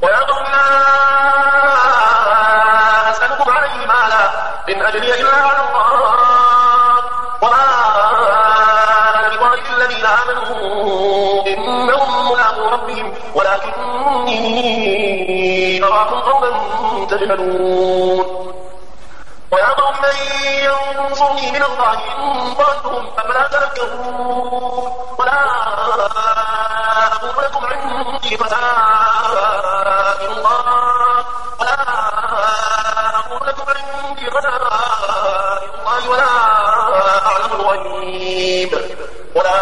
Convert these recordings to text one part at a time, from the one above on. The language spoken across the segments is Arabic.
ويا قوم لا أسألكم عليه مالا إن أجري إلا على الله وما أنا بطارد الذين آمنوا إنهم ملاقو ربهم ولكني أراكم قوما تجهلون ويا قوم من ينصرني من الله إن ضلتهم أفلا تذكرون ولا أقول لكم عندي خزائن الله ولا أقول لكم عندي خزائن الله ولا أعلم الغيب ولا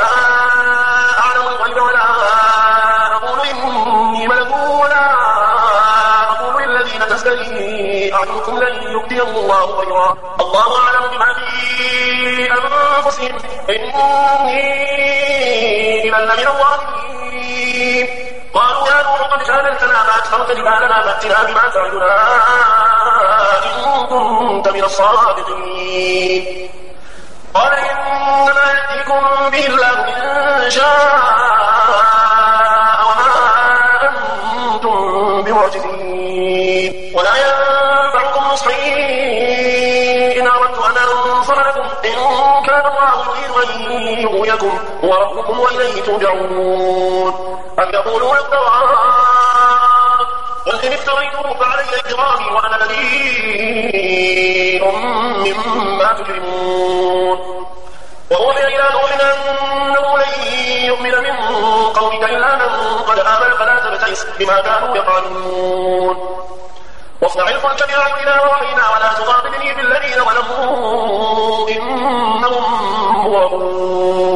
أقول إني ملك ولا أقول للذين تزدري أعينكم لن يؤتي الله خيرا الله أعلم بما في أنفسهم إني إذا لمن الظالمين قالوا يا نور قد جادلتنا فأكثرت جبالنا فأتنا بما تعدنا إن كنت من الصادقين قال إنما يأتيكم به الله إن شاء وما أنتم بمعجزين ولا ينفعكم نصحي إن أردت أن أنصر لكم إن كان الله يريد أن يغويكم هو ربكم وإليه ترجعون أم يقولون افتراه قل إن افتريته فعلي إجرامي وأنا بريء مما تجرمون وأوحي إلى نوح أنه لن يؤمن من قومك إلا من قد آمن فلا تبتئس بما كانوا يفعلون واصنع الفلك بأعيننا ووحينا ولا تخاطبني بالذين ظلموا إنهم مغرقون